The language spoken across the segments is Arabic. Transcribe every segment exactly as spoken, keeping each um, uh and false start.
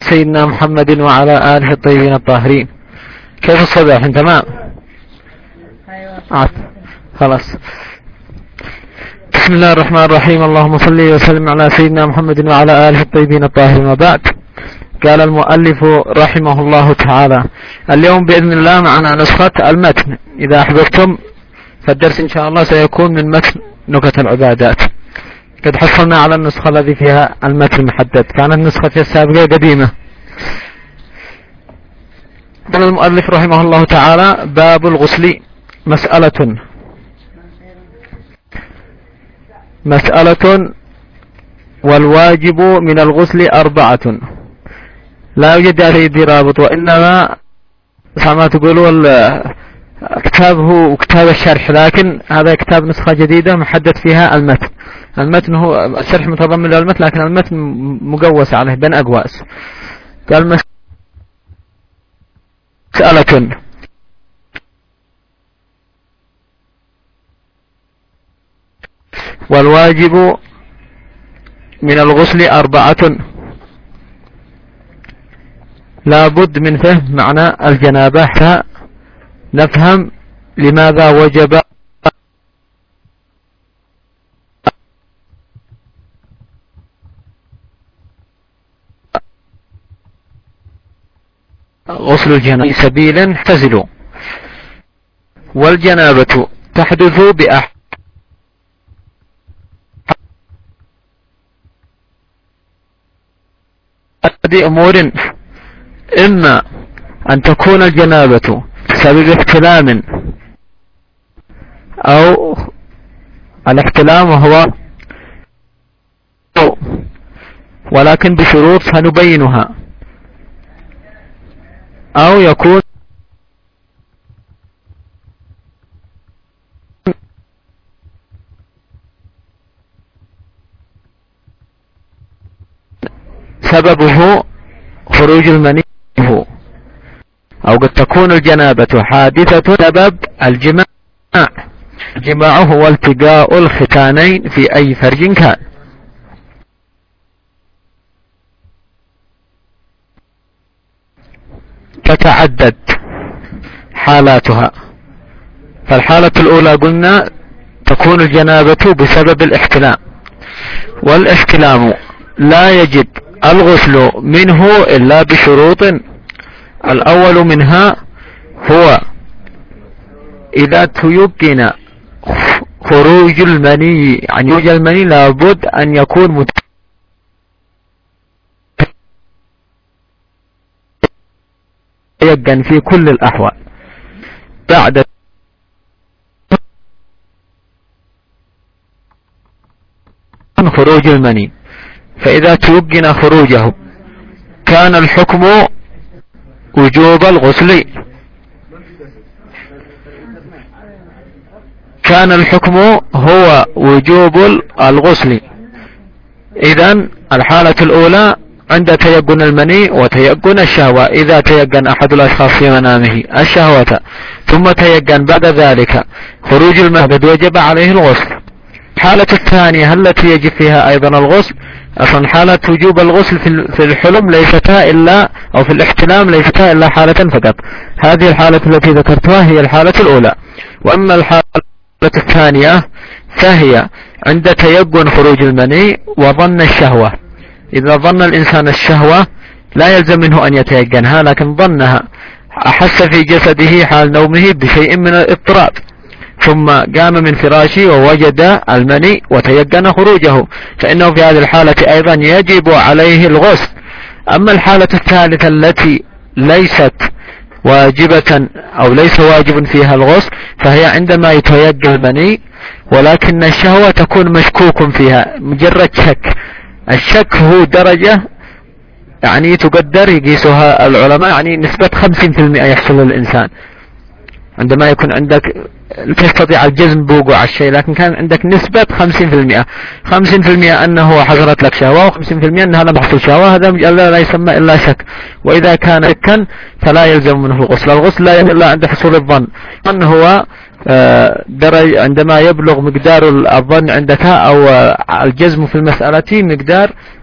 سيدنا محمد وعلى آله الطيبين الطاهرين. كيف الصدى الحين تمام؟ أيوة. خلاص. بسم الله الرحمن الرحيم. اللهم صل وسلم على سيدنا محمد وعلى آله الطيبين الطاهرين. وبعد، قال المؤلف رحمه الله تعالى: اليوم بإذن الله معنا نسخة المتن. إذا أحببتم فالدرس إن شاء الله سيكون من متن نكت العبادات. قد حصلنا على النسخة الذي فيها المتن محدد، كانت النسخة السابقة قديمة. قال المؤلف رحمه الله تعالى: باب الغسل. مسألة مسألة والواجب من الغسل أربعة. لا يوجد عليه رابط، وإنما كما تقولوا كتاب هو كتاب الشرح، لكن هذا كتاب نسخة جديدة محدد فيها المتن. المتن هو الشرح متضمن للمتن، لكن المتن مقوس عليه بين أقواس. قال مسألة والواجب من الغسل أربعة. لا بد من فهم معنى الجنابة حتى نفهم لماذا وجب غسل الجنابة سبيل اعتزلوا. والجنابة تحدث بأحد أمور: إما أن تكون الجنابة بسبب احتلام، أو الاحتلام وهو ولكن بشروط سنبينها، أو يكون سببه خروج المني، أو قد تكون الجنابة حادثة سبب الجماع. الجماع هو التقاء الختانين في أي فرج كان. تتعدد حالاتها. فالحالة الأولى قلنا تكون الجنابة بسبب الاحتلام، والاحتلام لا يجب الغسل منه إلا بشروط. الأول منها هو إذا تيقن خروج المني، يعني خروج المني لابد أن يكون متيقن في كل الأحوال. بعد خروج المني، فإذا تيقن خروجه كان الحكم وجوب الغسل. كان الحكم هو وجوب الغسل. إذن الحالة الأولى عند تيقن المني وتيقن الشهوة. إذا تيقن أحد الأشخاص في منامه الشهوة ثم تيقن بعد ذلك خروج المهبد وجب عليه الغسل. الحالة الثانية التي يجب فيها أيضا الغسل، أصلا حالة وجوب الغسل في الحلم ليستا إلا، أو في الاحتلام ليستا إلا حالة فقط. هذه الحالة التي ذكرتها هي الحالة الأولى. وأما الحالة الثانية فهي عند تيقن خروج المني وظن الشهوة. إذا ظن الإنسان الشهوة لا يلزم منه أن يتيقنها، لكن ظنها، أحس في جسده حال نومه بشيء من الاضطراب، ثم قام من فراشه ووجد المني وتيقن خروجه، فإنه في هذه الحالة أيضا يجب عليه الغسل. أما الحالة الثالثة التي ليست واجبة أو ليس واجب فيها الغسل، فهي عندما يتيقن المني ولكن الشهوة تكون مشكوك فيها، مجرد شك. الشك هو درجة يعني تقدر يقيسها العلماء، يعني نسبة خمسين في المئة يحصل للإنسان عندما يكون عندك تستطيع الجزم بوقوع الشيء، لكن كان عندك نسبة خمسين في المئة. خمسين في المئة أنه حصلت لك شهوة، وخمسين في المئة أنها لم تحصل شهوة. هذا لا يسمى إلا شك. وإذا كان شكا فلا يلزم منه الغسل. الغسل لا يلزم إلا عند حصول الظن. أن هو درج عندما يبلغ مقدار الظن عندك أو الجزم في المسألة مقدار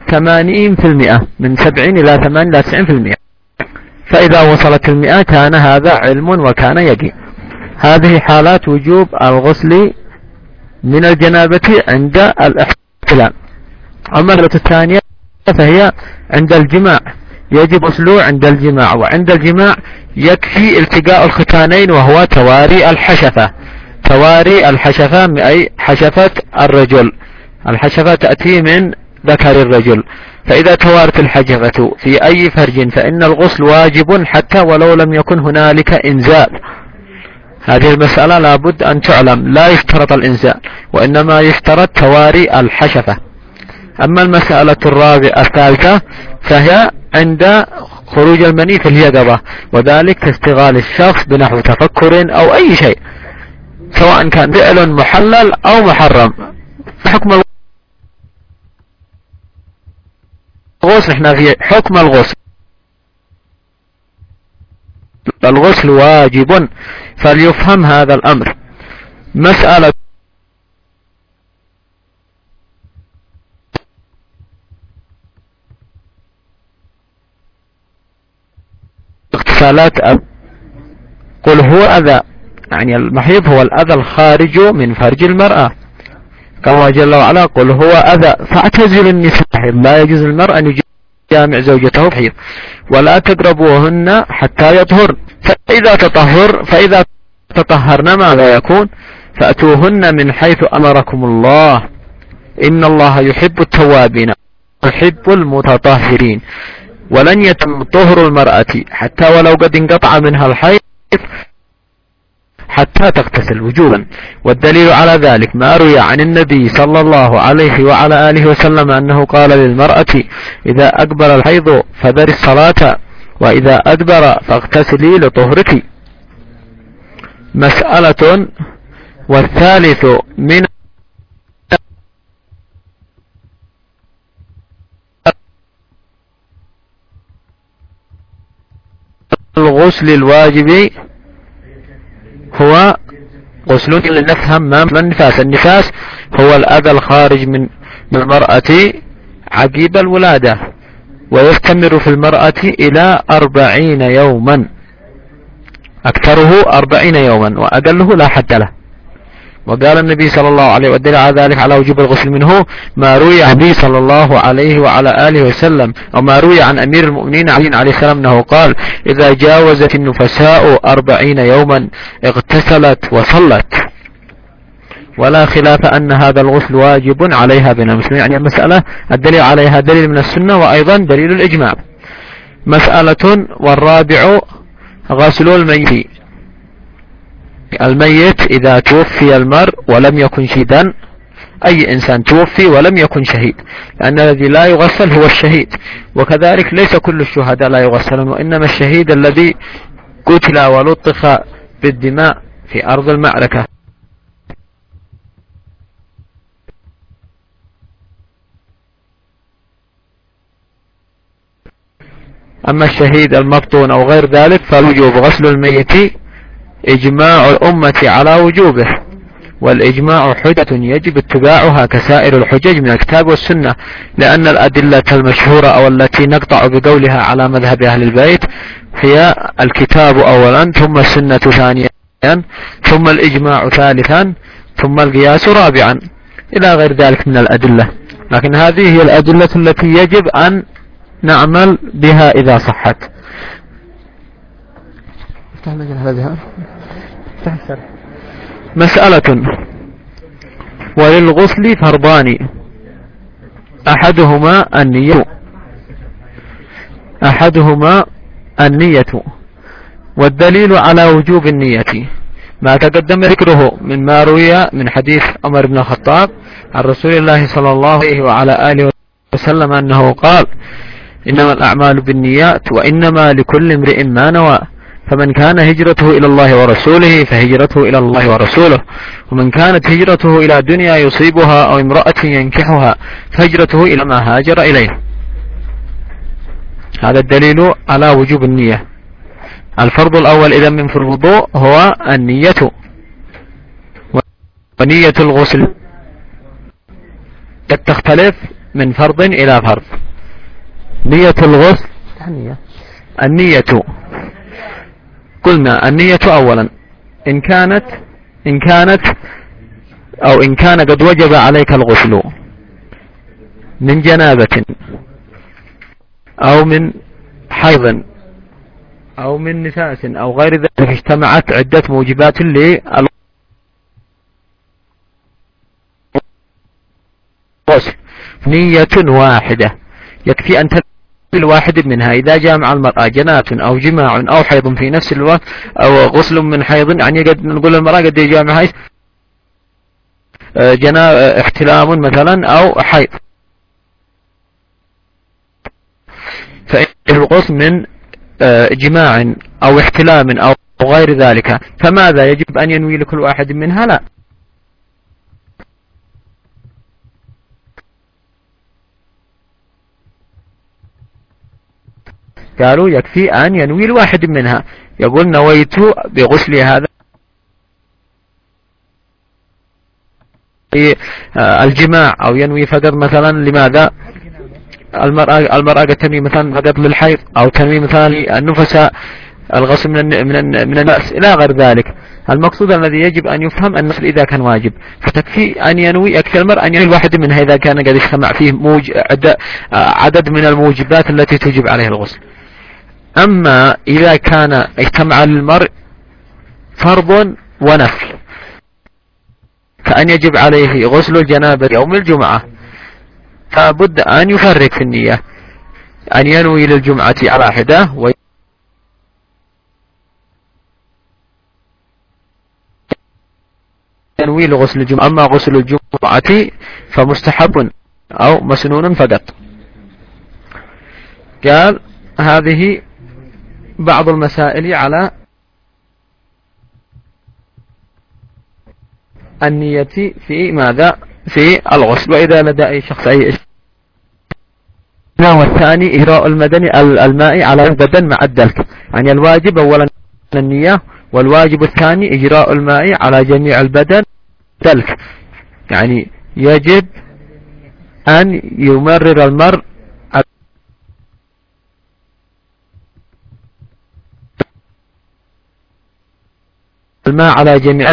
ثمانين في المئة، من سبعين إلى ثمانين إلى تسعين في المئة، فإذا وصلت المئة كان هذا علم وكان يقين. هذه حالات وجوب الغسل من الجنابة عند الاحتلام. أما المسألة الثانية فهي عند الجماع، يجب غسله عند الجماع، وعند الجماع يكفي التقاء الختانين وهو تواري الحشفة. تواري الحشفة أي حشفة الرجل، الحشفة تأتي من ذكر الرجل، فإذا توارت الحشفة في أي فرج فإن الغسل واجب حتى ولو لم يكن هنالك إنزال. هذه المسألة لابد أن تعلم، لا يشترط الإنزال وإنما يشترط تواري الحشفة. أما المسألة الرابعة الثالثة فهي عند خروج المني في اليقظة، وذلك كاشتغال الشخص بنحو تفكر أو أي شيء، سواء كان فعل محلل أو محرم. حكم الغسل، احنا في حكم الغسل، الغسل واجب، فليفهم هذا الأمر. مسألة اغتسالات أب. قل هو أذى، يعني المحيض هو الأذى الخارج من فرج المرأة، كما جل وعلا قل هو أذى فاعتزلوا النساء، لا يجوز المرء أن يجامع زوجته بحيض، ولا تقربوهن حتى يطهر، فإذا تطهر فإذا تطهرن ماذا يكون؟ فأتوهن من حيث أمركم الله، إن الله يحب التوابين يحب المتطهرين. ولن يتم طهر المرأة حتى ولو قد انقطع منها الحيض حتى تغتسل وجوبا. والدليل على ذلك ما روي عن النبي صلى الله عليه وعلى آله وسلم أنه قال للمرأة إذا أقبل الحيض فذري الصلاة وإذا أدبر فاغتسلي لطهرك. مسألة والثالث من الغسل الواجب هو غسل، لنفهم ما النفاس. النفاس هو الأذى الخارج من المرأة عقيب الولادة، ويستمر في المرأة إلى أربعين يوما، أكثره أربعين يوما وأقله لا حد له. وقال النبي صلى الله عليه والدليل على ذلك على وجوب الغسل منه ما روي عن النبي صلى الله عليه وعلى آله وسلم، أو ما روي عن أمير المؤمنين علي عليه السلام أنه قال إذا جاوزت النفساء أربعين يوما اغتسلت وصلت. ولا خلاف أن هذا الغسل واجب عليها بين المسلمين، يعني المسألة الدليل عليها دليل من السنة وأيضا دليل الإجماع. مسألة والرابع غسل الميت. الميت إذا توفي المرء ولم يكن شهيدا، أي إنسان توفي ولم يكن شهيد، لأن الذي لا يغسل هو الشهيد، وكذلك ليس كل الشهداء لا يغسلون، وإنما الشهيد الذي قتل ولطخ بالدماء في أرض المعركة. أما الشهيد المبطون أو غير ذلك فالوجوب غسل الميت إجماع الأمة على وجوبه، والإجماع حجة يجب اتباعها كسائر الحجج من الكتاب والسنة، لأن الأدلة المشهورة أو التي نقطع بقولها على مذهب أهل البيت هي الكتاب أولا، ثم السنة ثانيا، ثم الإجماع ثالثا، ثم القياس رابعا، إلى غير ذلك من الأدلة. لكن هذه هي الأدلة التي يجب أن نعمل بها إذا صحت. مسألة وللغسل فرضان أحدهما النية أحدهما النية والدليل على وجوب النية ما تقدم ذكره من ما روي من حديث عمر بن الخطاب عن رسول الله صلى الله عليه وعلى آله وسلم أنه قال إنما الأعمال بالنيات وإنما لكل امرئ ما نوى، فمن كان هجرته إلى الله ورسوله فهجرته إلى الله ورسوله، ومن كانت هجرته إلى دنيا يصيبها أو امرأة ينكحها فهجرته إلى ما هاجر إليه. هذا الدليل على وجوب النية. الفرض الأول إذا من في الوضوء هو النية، ونية الغسل قد تختلف من فرض إلى فرض. نية الغسل، النية قلنا النية أولا إن كانت إن كانت أو إن كان قد وجب عليك الغسل من جنابة أو من حيض أو من نفاس أو غير ذلك، اجتمعت عدة موجبات للغسل، نية واحدة يكفي أن الواحد منها. إذا جاء مع المرأة جنابة أو جماع أو حيض في نفس الوقت أو غسل من حيض، يعني قد نقول المرأة قد جاء معها جناب احتلام مثلا أو حيض، فإن الغسل من جماع أو احتلام أو غير ذلك، فماذا يجب أن ينوي لكل واحد منها؟ لا، قالوا يكفي أن ينوي الواحد منها، يقول نويت بغسل هذا الجماع، أو ينوي فقط مثلا لماذا المرأة المرأة قد تنوي مثلا فقط للحيض، أو تنوي مثلا النفس الغسل من من من النفس إلى غير ذلك. المقصود الذي يجب أن يفهم أن الغسل إذا كان واجب فتكفي أن ينوي، يكفي المرء أن ينوي الواحد منها إذا كان قد اجتمع فيه موج عدد من الموجبات التي توجب عليه الغسل. أما إذا كان اجتمع للمرء فرض ونفل، كأن يجب عليه غسل الجنابة يوم الجمعة، فبد أن يفرق في النية، أن ينوي للجمعة على حدة وينوي لغسل الجمعة. أما غسل الجمعة فمستحب أو مسنون فقط. قال هذه بعض المسائل على النية في ماذا؟ في الغسل. وإذا لدى أي شخص أي إشكال. والثاني إجراء المدني الماء على البدن مع الدلك، يعني الواجب أولا النية، والواجب الثاني إجراء الماء على جميع البدن دلك، يعني يجب أن يمرر المرء الماء على جميع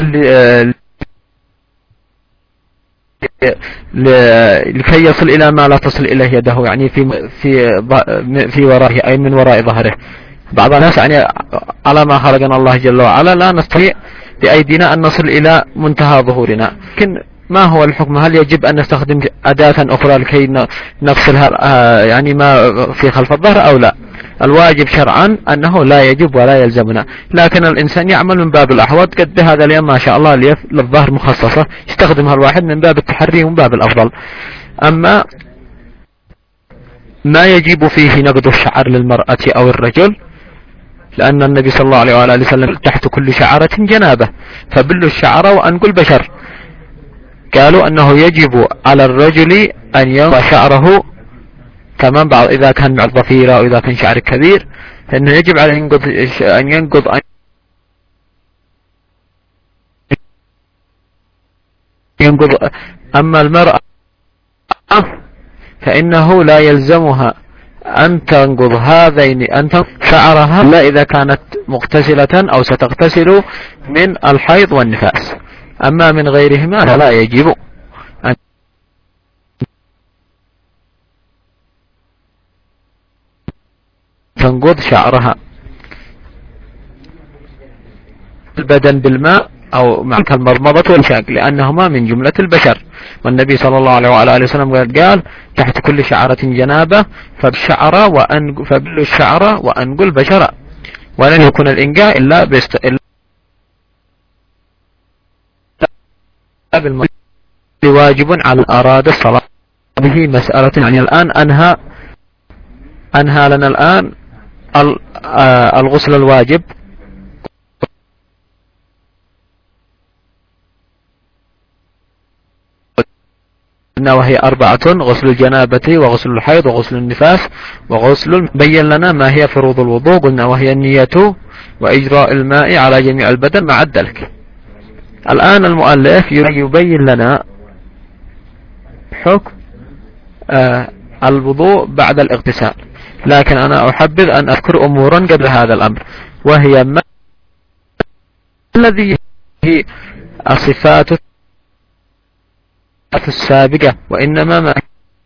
لكي يصل إلى ما لا تصل إليه يده، يعني في في في ورائه أي من وراء ظهره. بعض الناس يعني على ما خلقنا الله جل وعلا لا نستطيع بأيدينا أن نصل إلى منتهى ظهورنا، لكن ما هو الحكم؟ هل يجب أن نستخدم أداة أخرى لكي نفصلها يعني ما في خلف الظهر أو لا؟ الواجب شرعا أنه لا يجب ولا يلزمنا، لكن الإنسان يعمل من باب الأحوط. قد هذا اليوم ما شاء الله اليف للظهر مخصصة يستخدمها الواحد من باب التحري ومن باب الأفضل. أما ما يجب فيه نقض الشعر للمرأة أو الرجل، لأن النبي صلى الله عليه وآله وسلم تحت كل شعرة جنابة فبل الشعر وأنقل بشر. قالوا أنه يجب على الرجل أن ينقض شعره تمام، بعض إذا كان مع الضفيرة أو إذا كان شعر كبير فإنه يجب عليه أن ينقض أن ينقض. أما المرأة فإنه لا يلزمها أن تنقض هذين أن تنقض شعرها لا إذا كانت مغتسلة أو ستغتسل من الحيض والنفاس. أما من غيرهما فلا يجب أن تنقض شعرها. البدن بالماء أو مع المضمضة والشاق لأنهما من جملة البشر، والنبي صلى الله عليه وعلى آله وسلم قال تحت كل شعرة جنابة فبالشعر وأنقل فبل الشعر وأنقل بشرا، ولن يكون الإنقاء إلا بست إلا بالماء واجب على أراد الصلاة به مسألة. يعني الآن أنهى أنهى لنا الآن الغسل الواجب وهي أربعة: غسل الجنابة وغسل الحيض وغسل النفاس وغسل. بين لنا ما هي فروض الوضوء، قلنا وهي النية وإجراء الماء على جميع البدن مع الدلك. الآن المؤلف يبين لنا حكم آه الوضوء بعد الاغتسال، لكن أنا أحبذ أن أذكر أمورا قبل هذا الأمر، وهي ما الذي هي الصفات السابقة، وإنما ما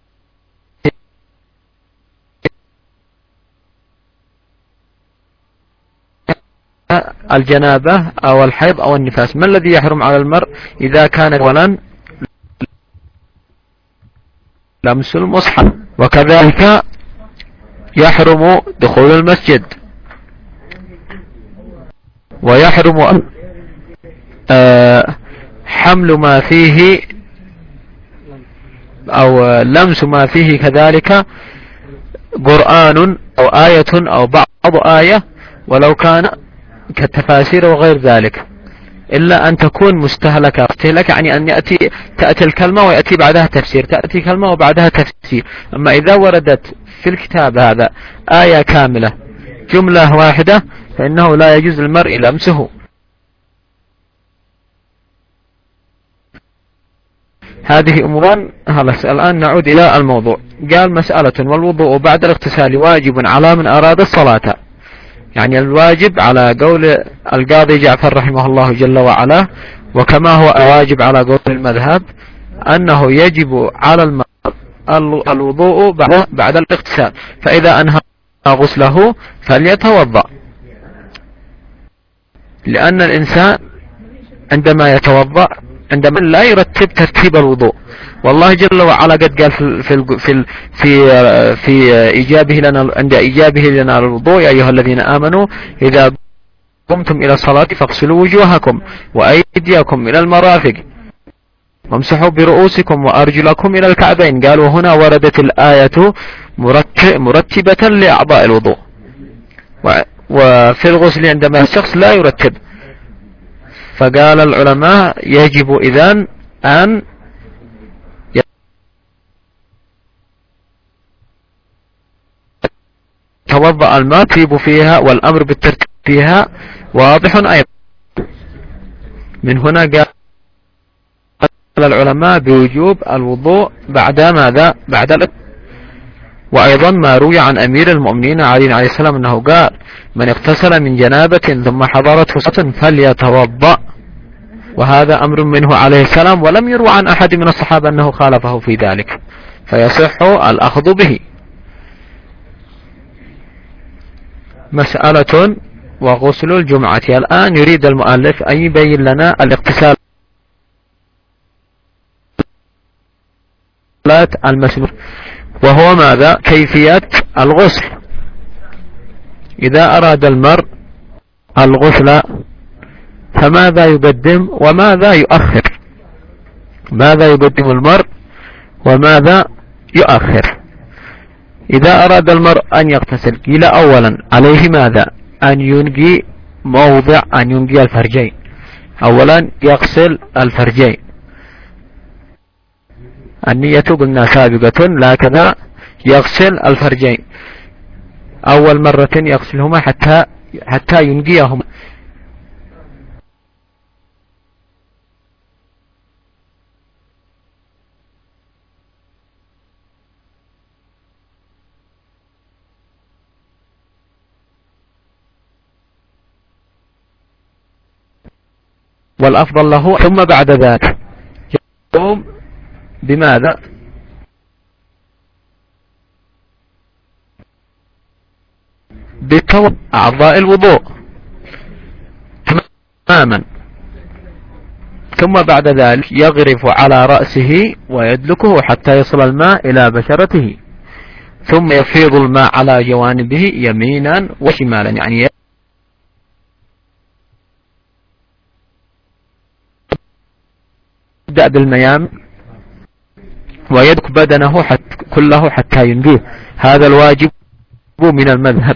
الجنابة أو الحيض أو النفاس. ما الذي يحرم على المرء إذا كان أولا لمس المصحف، وكذلك يحرم دخول المسجد، ويحرم أه حمل ما فيه أو لمس ما فيه كذلك قرآن أو آية أو بعض آية، ولو كان كالتفاسير وغير ذلك، إلا أن تكون مستهلكة. مستهلكة يعني أن يأتي تأتي الكلمة ويأتي بعدها تفسير، تأتي كلمة وبعدها تفسير. أما إذا وردت في الكتاب هذا آية كاملة جملة واحدة فإنه لا يجوز للمرء لمسه. هذه أموران. خلاص الآن نعود إلى الموضوع. قال مسألة: والوضوء بعد الاغتسال واجب على من أراد الصلاة. يعني الواجب على قول القاضي جعفر رحمه الله جل وعلا، وكما هو واجب على قول المذهب، أنه يجب على المرء الوضوء بعد, بعد الاغتسال، فإذا أنهى غسله فليتوضأ، لأن الإنسان عندما يتوضأ عندما لا يرتب ترتيب الوضوء. والله جل وعلا قد قال في في في في, في إيجابه لنا عند إيجابه لنا الوضوء: يا أيها الذين آمنوا إذا قمتم إلى الصلاة فاغسلوا وجوهكم وأيديكم إلى المرافق وامسحوا برؤوسكم وأرجلكم إلى الكعبين. قال: وهنا وردت الآية مرتبة لأعضاء الوضوء. وفي الغسل عندما الشخص لا يرتب، فقال العلماء يجب إذن أن يتوضأ الماء ترتيب فيها والأمر بالترتيب فيها واضح أيضا. من هنا قال العلماء بوجوب الوضوء بعد ماذا؟ بعد الأكل. وأيضا ما روي عن أمير المؤمنين علي عليه السلام أنه قال: من اغتسل من جنابة ثم حضرته صلاة فليتوضأ. وهذا أمر منه عليه السلام، ولم يروى عن أحد من الصحابة أنه خالفه في ذلك، فيصح الأخذ به. مسألة: وغسل الجمعة. الآن يريد المؤلف أن يبين لنا الاغتسال المسنون، وهو ماذا؟ كيفية الغسل. إذا أراد المرء الغسل فماذا يقدم وماذا يؤخر؟ ماذا يقدم المرء وماذا يؤخر؟ إذا أراد المرء أن يغتسل قيل أولا عليه ماذا؟ أن ينقي موضع أن ينقي الفرجين. أولا يغسل الفرجين. النية قلنا سابقة، لكن يغسل الفرجين أول مرة يغسلهما حتى حتى ينقيهما. والأفضل له. ثم بعد ذلك يقوم بماذا؟ بتوضأ أعضاء الوضوء تماما. ثم بعد ذلك يغرف على رأسه ويدلكه حتى يصل الماء إلى بشرته، ثم يفيض الماء على جوانبه يمينا وشمالا، يعني يبدأ بالميامن ويدك بدنه حتى كله حتى ينقيه. هذا الواجب من المذهب.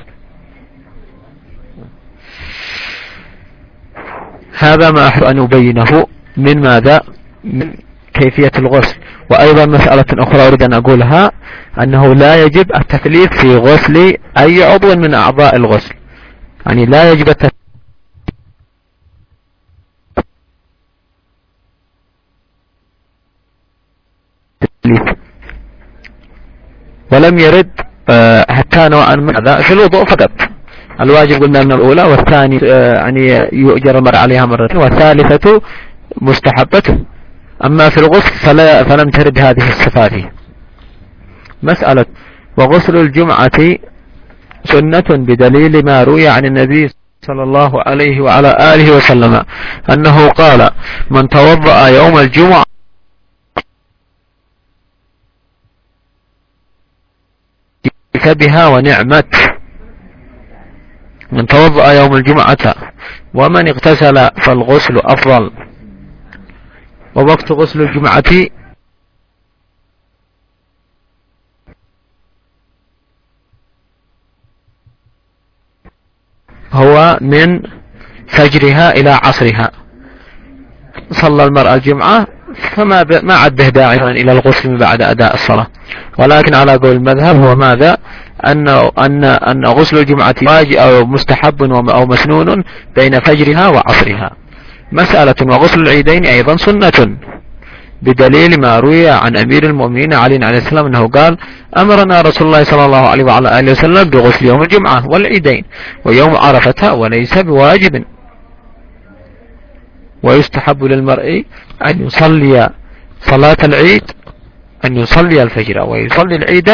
هذا ما أحب أن أبينه من ماذا؟ من كيفية الغسل. وأيضا مسألة أخرى أريد أن أقولها، أنه لا يجب التثليث في غسل أي عضو من أعضاء الغسل، يعني لا يجب التثليث ولم يرد حتى نوعا ما هذا في الوضوء فقط. الواجب قلنا من الأولى، والثاني يعني يؤجر المرء عليها مرتين، والثالثة مستحبته. أما في الغسل فلا فلم ترد هذه الصفات. مسألة وغسل الجمعة سنة بدليل ما روي عن النبي صلى الله عليه وعلى آله وسلم أنه قال: من توضأ يوم الجمعة بها ونعمت. من توضأ يوم الجمعة، ومن اغتسل فالغسل أفضل. ووقت غسل الجمعة هو من فجرها إلى عصرها. صلى المرأة الجمعة فما ما عد به داعيا إلى الغسل بعد أداء الصلاة. ولكن على قول المذهب هو ماذا؟ أن أن أن غسل الجمعة واجب أو مستحب أو مسنون بين فجرها وعصرها. مسألة وغسل العيدين أيضا سنة بدليل ما روي عن أمير المؤمنين علي عليه السلام أنه قال: أمرنا رسول الله صلى الله عليه وعلى آله وسلم بغسل يوم الجمعة والعيدين ويوم عرفة، وليس بواجب. ويستحب للمرء أن يصلي صلاة العيد، أن يصلي الفجر ويصلي العيد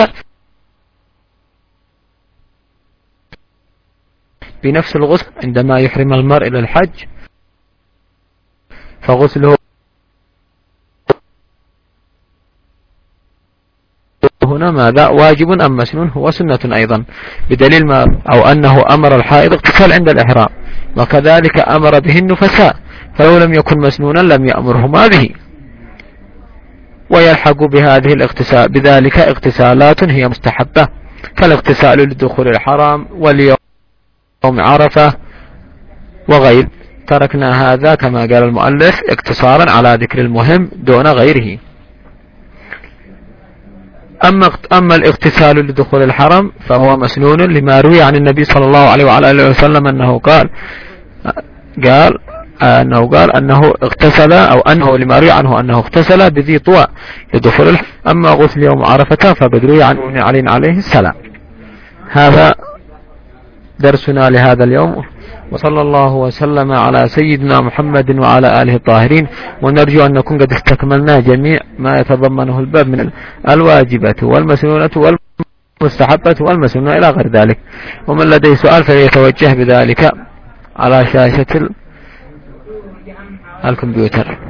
بنفس الغسل عندما يحرم المرء إلى الحج، فغسله هنا ماذا؟ واجب أم مسنون؟ هو سنة أيضا بدليل ما أو أنه أمر الحائض اغتسال عند الإحرام، وكذلك أمر به النفساء، فلو لم يكن مسنونا لم يأمرهما به. ويلحق بهذه الاغتسال بذلك اغتسالات هي مستحبة، فالاغتسال لدخول الحرام واليوم عرفة وغير. تركنا هذا كما قال المؤلف اقتصارا على ذكر المهم دون غيره. أما أما الاغتسال لدخول الحرم فهو مسنون لما روي عن النبي صلى الله عليه وعلى آله وسلم أنه قال قال أنه قال أنه اغتسل أو أنه لما روي عنه أنه اغتسل بذي طوى لدخول الحرم. أما غسل يوم عرفة فقد روي عن علي عليه السلام. هذا درسنا لهذا اليوم، وصلى الله وسلم على سيدنا محمد وعلى آله الطاهرين. ونرجو أن نكون قد استكملنا جميع ما يتضمنه الباب من الواجبة والمسنونة والمستحبة والمسنونة إلى غير ذلك. ومن لديه سؤال فليتوجه بذلك على شاشة الكمبيوتر.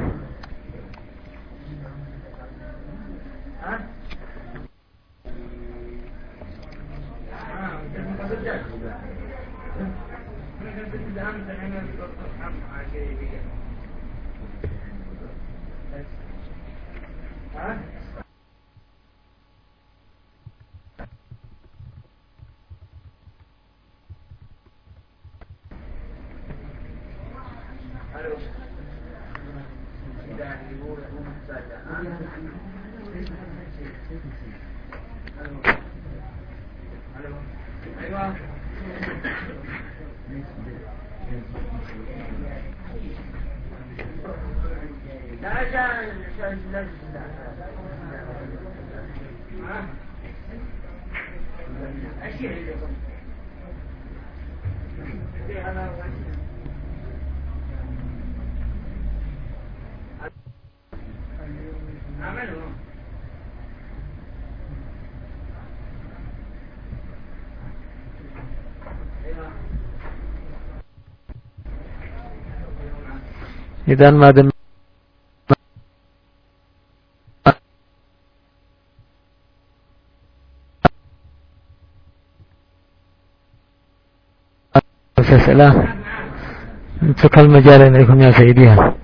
إذا ما دم أسئلة انتقل المجال إليكم يا سيدي.